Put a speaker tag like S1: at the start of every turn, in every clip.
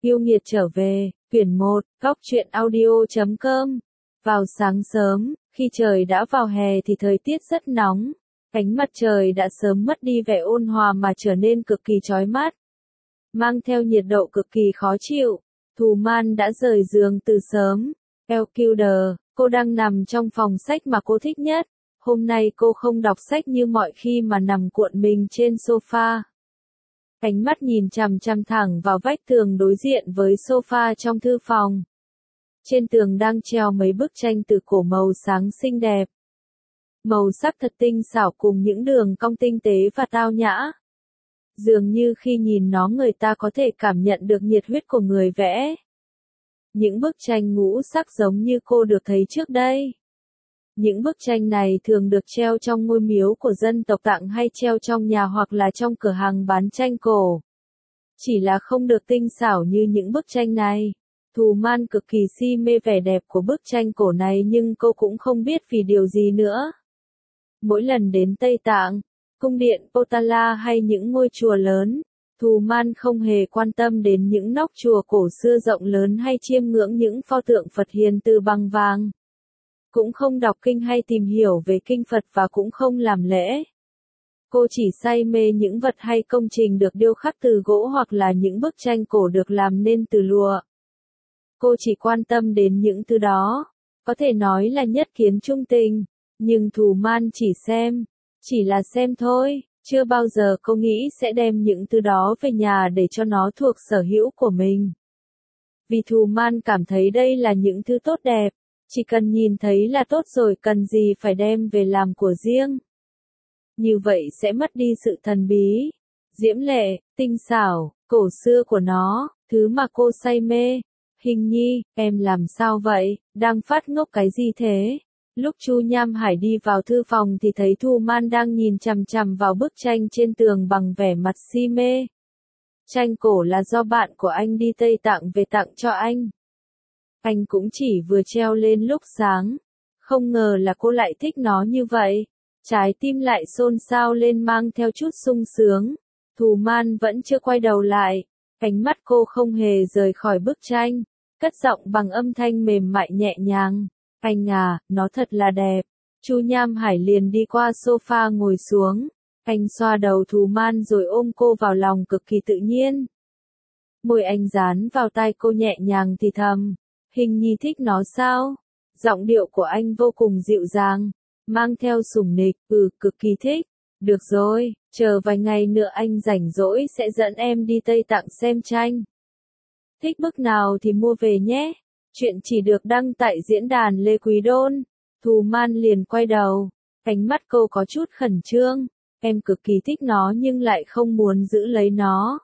S1: Yêu nghiệt trở về, quyển 1, góc truyện audio.com. Vào sáng sớm, khi trời đã vào hè thì thời tiết rất nóng. Ánh mặt trời đã sớm mất đi vẻ ôn hòa mà trở nên cực kỳ chói mắt. Mang theo nhiệt độ cực kỳ khó chịu. Thù Man đã rời giường từ sớm. Elkilder, cô đang nằm trong phòng sách mà cô thích nhất. Hôm nay cô không đọc sách như mọi khi mà nằm cuộn mình trên sofa. Ánh mắt nhìn chằm chằm thẳng vào vách tường đối diện với sofa trong thư phòng. Trên tường đang treo mấy bức tranh từ cổ màu sáng xinh đẹp. Màu sắc thật tinh xảo cùng những đường cong tinh tế và tao nhã. Dường như khi nhìn nó người ta có thể cảm nhận được nhiệt huyết của người vẽ. Những bức tranh ngũ sắc giống như cô được thấy trước đây. Những bức tranh này thường được treo trong ngôi miếu của dân tộc Tạng hay treo trong nhà hoặc là trong cửa hàng bán tranh cổ. Chỉ là không được tinh xảo như những bức tranh này. Thù Man cực kỳ si mê vẻ đẹp của bức tranh cổ này nhưng cô cũng không biết vì điều gì nữa. Mỗi lần đến Tây Tạng, cung điện Potala hay những ngôi chùa lớn, Thù Man không hề quan tâm đến những nóc chùa cổ xưa rộng lớn hay chiêm ngưỡng những pho tượng Phật hiền từ bằng vàng. Cũng không đọc kinh hay tìm hiểu về kinh Phật và cũng không làm lễ. Cô chỉ say mê những vật hay công trình được điêu khắc từ gỗ hoặc là những bức tranh cổ được làm nên từ lụa. Cô chỉ quan tâm đến những thứ đó. Có thể nói là nhất kiến trung tình. Nhưng Thù Man chỉ là xem thôi. Chưa bao giờ cô nghĩ sẽ đem những thứ đó về nhà để cho nó thuộc sở hữu của mình. Vì Thù Man cảm thấy đây là những thứ tốt đẹp. Chỉ cần nhìn thấy là tốt rồi, cần gì phải đem về làm của riêng. Như vậy sẽ mất đi sự thần bí, diễm lệ, tinh xảo, cổ xưa của nó, thứ mà cô say mê. Hình Nhi, em làm sao vậy, đang phát ngốc cái gì thế? Lúc Chu Nham Hải đi vào thư phòng thì thấy Thù Man đang nhìn chằm chằm vào bức tranh trên tường bằng vẻ mặt si mê. Tranh cổ là do bạn của anh đi Tây Tạng về tặng cho anh. Anh cũng chỉ vừa treo lên lúc sáng. Không ngờ là cô lại thích nó như vậy. Trái tim lại xôn xao lên mang theo chút sung sướng. Thù Man vẫn chưa quay đầu lại. Ánh mắt cô không hề rời khỏi bức tranh. Cất giọng bằng âm thanh mềm mại nhẹ nhàng. Anh à, nó thật là đẹp. Chu Nham Hải liền đi qua sofa ngồi xuống. Anh xoa đầu Thù Man rồi ôm cô vào lòng cực kỳ tự nhiên. Môi anh dán vào tai cô nhẹ nhàng thì thầm. Hình Nhi thích nó sao? Giọng điệu của anh vô cùng dịu dàng, mang theo sủng nịch, cực kỳ thích. Được rồi, chờ vài ngày nữa anh rảnh rỗi sẽ dẫn em đi Tây Tạng xem tranh. Thích bức nào thì mua về nhé. Chuyện chỉ được đăng tại diễn đàn Lê Quý Đôn. Thù Man liền quay đầu, ánh mắt cô có chút khẩn trương. Em cực kỳ thích nó nhưng lại không muốn giữ lấy nó.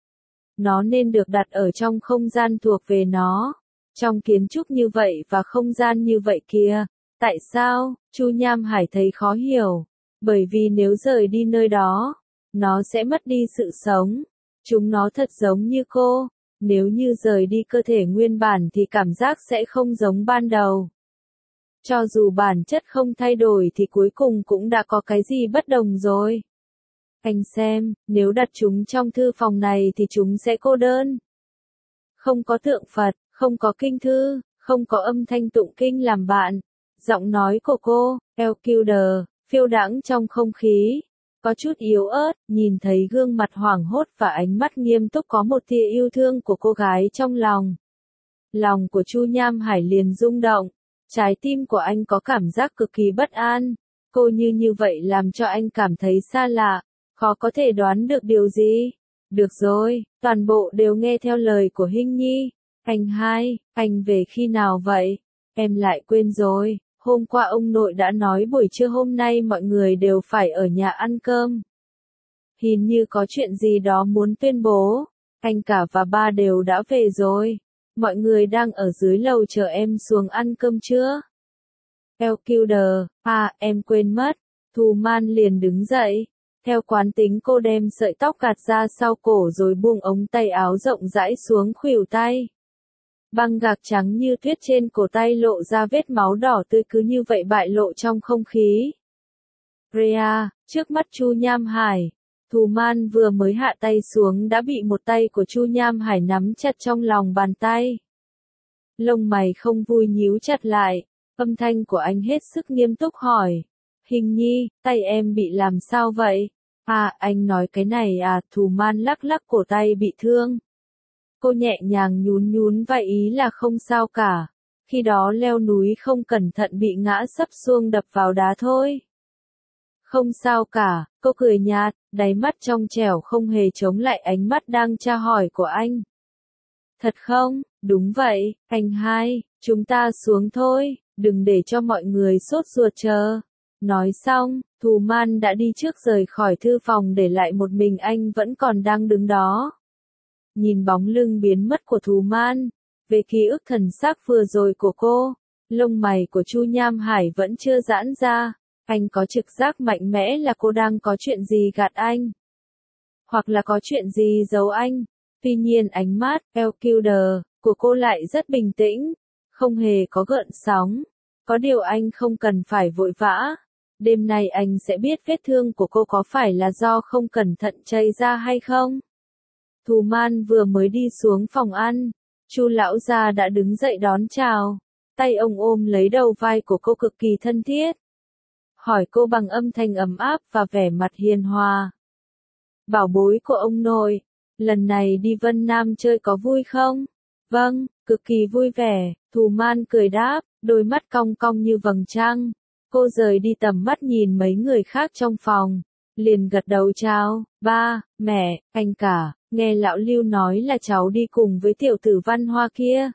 S1: Nó nên được đặt ở trong không gian thuộc về nó. Trong kiến trúc như vậy và không gian như vậy kia. Tại sao? Chu Nham Hải thấy khó hiểu. Bởi vì nếu rời đi nơi đó, nó sẽ mất đi sự sống. Chúng nó thật giống như cô. Nếu như rời đi cơ thể nguyên bản thì cảm giác sẽ không giống ban đầu. Cho dù bản chất không thay đổi thì cuối cùng cũng đã có cái gì bất đồng rồi. Anh xem, nếu đặt chúng trong thư phòng này thì chúng sẽ cô đơn. Không có tượng Phật, không có kinh thư, không có âm thanh tụng kinh làm bạn. Giọng nói của cô, Elkilder, phiêu đãng trong không khí. Có chút yếu ớt, nhìn thấy gương mặt hoảng hốt và ánh mắt nghiêm túc có một tia yêu thương của cô gái trong lòng. Lòng của Chu Nham Hải liền rung động. Trái tim của anh có cảm giác cực kỳ bất an. Cô như vậy làm cho anh cảm thấy xa lạ, khó có thể đoán được điều gì. Được rồi, toàn bộ đều nghe theo lời của Hình Nhi. Anh về khi nào vậy? Em lại quên rồi, hôm qua ông nội đã nói buổi trưa hôm nay mọi người đều phải ở nhà ăn cơm. Hình như có chuyện gì đó muốn tuyên bố. Anh cả và ba đều đã về rồi. Mọi người đang ở dưới lầu chờ em xuống ăn cơm chưa? Elkilder, em quên mất. Thù Man liền đứng dậy. Theo quán tính cô đem sợi tóc gạt ra sau cổ rồi buông ống tay áo rộng rãi xuống khuỷu tay. Băng gạc trắng như tuyết trên cổ tay lộ ra vết máu đỏ tươi cứ như vậy bại lộ trong không khí. Rhea, trước mắt Chu Nham Hải, Thù Man vừa mới hạ tay xuống đã bị một tay của Chu Nham Hải nắm chặt trong lòng bàn tay. Lông mày không vui nhíu chặt lại, âm thanh của anh hết sức nghiêm túc hỏi. Hình nhi, tay em bị làm sao vậy? À, anh nói cái này à, Thù Man lắc lắc cổ tay bị thương. Cô nhẹ nhàng nhún nhún vai ý là không sao cả. Khi đó leo núi không cẩn thận bị ngã sấp xuông đập vào đá thôi. Không sao cả, cô cười nhạt, đáy mắt trong trẻo không hề chống lại ánh mắt đang tra hỏi của anh. Thật không? Đúng vậy, anh hai, chúng ta xuống thôi, đừng để cho mọi người sốt ruột chờ. Nói xong, Thù Man đã đi trước rời khỏi thư phòng để lại một mình anh vẫn còn đang đứng đó. Nhìn bóng lưng biến mất của Thù Man, về ký ức thần xác vừa rồi của cô, lông mày của Chu Nham Hải vẫn chưa giãn ra, anh có trực giác mạnh mẽ là cô đang có chuyện gì gạt anh. Hoặc là có chuyện gì giấu anh. Tuy nhiên ánh mắt, Elkilder, của cô lại rất bình tĩnh, không hề có gợn sóng. Có điều anh không cần phải vội vã. Đêm nay anh sẽ biết vết thương của cô có phải là do không cẩn thận chảy ra hay không. Thù Man vừa mới đi xuống phòng ăn, Chu lão gia đã đứng dậy đón chào. Tay ông ôm lấy đầu vai của cô cực kỳ thân thiết. Hỏi cô bằng âm thanh ấm áp và vẻ mặt hiền hòa. Bảo bối của ông nội, lần này đi Vân Nam chơi có vui không? Vâng, cực kỳ vui vẻ, Thù Man cười đáp, đôi mắt cong cong như vầng trăng. Cô rời đi tầm mắt nhìn mấy người khác trong phòng, liền gật đầu chào, ba, mẹ, anh cả, nghe lão Lưu nói là cháu đi cùng với tiểu tử Văn Hoa kia.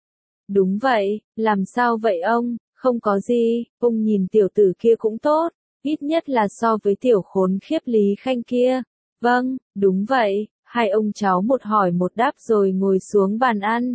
S1: Đúng vậy, làm sao vậy ông? Không có gì, ông nhìn tiểu tử kia cũng tốt, ít nhất là so với tiểu khốn khiếp Lý Khanh kia. Vâng, đúng vậy, hai ông cháu một hỏi một đáp rồi ngồi xuống bàn ăn.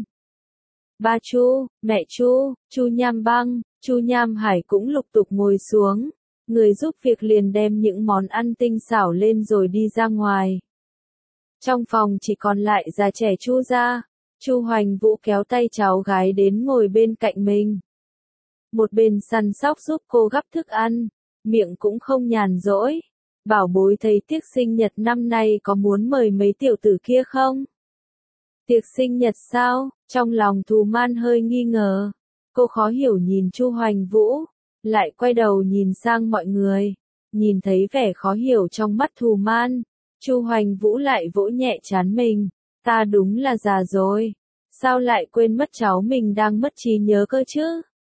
S1: Ba Chu, mẹ Chu, Chu Nham Băng, Chu Nham Hải cũng lục tục ngồi xuống. Người giúp việc liền đem những món ăn tinh xảo lên rồi đi ra ngoài. Trong phòng chỉ còn lại già trẻ Chu gia. Chu Hoành Vũ kéo tay cháu gái đến ngồi bên cạnh mình. Một bên săn sóc giúp cô gắp thức ăn, miệng cũng không nhàn rỗi. Bảo bối thấy tiệc sinh nhật năm nay có muốn mời mấy tiểu tử kia không? Tiệc sinh nhật sao? Trong lòng Thù Man hơi nghi ngờ. Cô khó hiểu nhìn Chu Hoành Vũ, lại quay đầu nhìn sang mọi người. Nhìn thấy vẻ khó hiểu trong mắt Thù Man, Chu Hoành Vũ lại vỗ nhẹ trán mình. Ta đúng là già rồi. Sao lại quên mất cháu mình đang mất trí nhớ cơ chứ?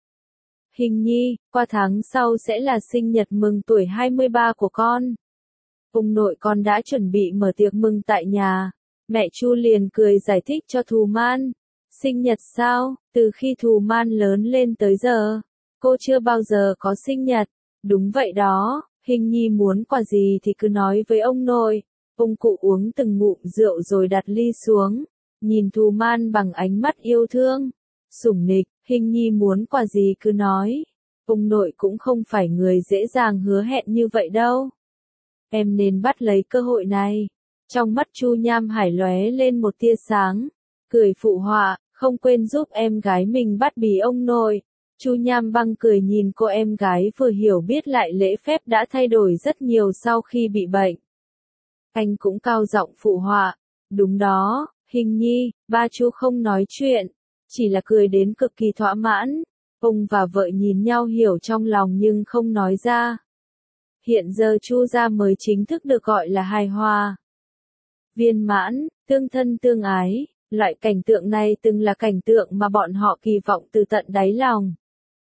S1: Hình nhi, qua tháng sau sẽ là sinh nhật mừng tuổi 23 của con. Ông nội con đã chuẩn bị mở tiệc mừng tại nhà. Mẹ Chu liền cười giải thích cho Thù Man. Sinh nhật sao? Từ khi Thù Man lớn lên tới giờ, cô chưa bao giờ có sinh nhật. Đúng vậy đó, Hình nhi muốn quà gì thì cứ nói với ông nội. Ông cụ uống từng ngụm rượu rồi đặt ly xuống, nhìn Thù Man bằng ánh mắt yêu thương, sủng nịch. Hình nhi muốn quà gì cứ nói. Ông nội cũng không phải người dễ dàng hứa hẹn như vậy đâu. Em nên bắt lấy cơ hội này. Trong mắt Chu Nham Hải lóe lên một tia sáng, cười phụ họa, không quên giúp em gái mình bắt bì ông nội. Chu Nham Băng cười nhìn cô em gái vừa hiểu biết lại lễ phép đã thay đổi rất nhiều sau khi bị bệnh. Anh cũng cao giọng phụ họa, đúng đó, Hình nhi. Ba Chu không nói chuyện, chỉ là cười đến cực kỳ thỏa mãn. Ông và vợ nhìn nhau hiểu trong lòng nhưng không nói ra. Hiện giờ Chu gia mới chính thức được gọi là hài hòa, viên mãn, tương thân tương ái. Loại cảnh tượng này từng là cảnh tượng mà bọn họ kỳ vọng từ tận đáy lòng.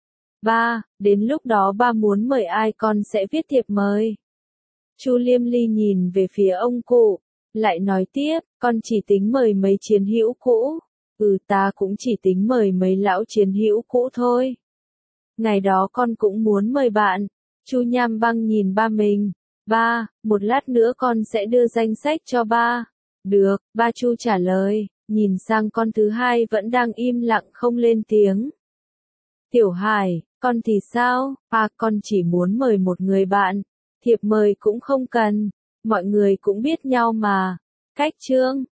S1: Ba, đến lúc đó ba muốn mời ai con sẽ viết thiệp mời. Chu Liêm Ly nhìn về phía ông cụ, lại nói tiếp, con chỉ tính mời mấy chiến hữu cũ. Ta cũng chỉ tính mời mấy lão chiến hữu cũ thôi. Ngày đó con cũng muốn mời bạn. Chu Nham Băng nhìn ba mình. Ba, một lát nữa con sẽ đưa danh sách cho ba. Được, ba Chu trả lời, nhìn sang con thứ hai vẫn đang im lặng không lên tiếng. Tiểu Hải, con thì sao? Con chỉ muốn mời một người bạn. Thiệp mời cũng không cần. Mọi người cũng biết nhau mà. Cách chương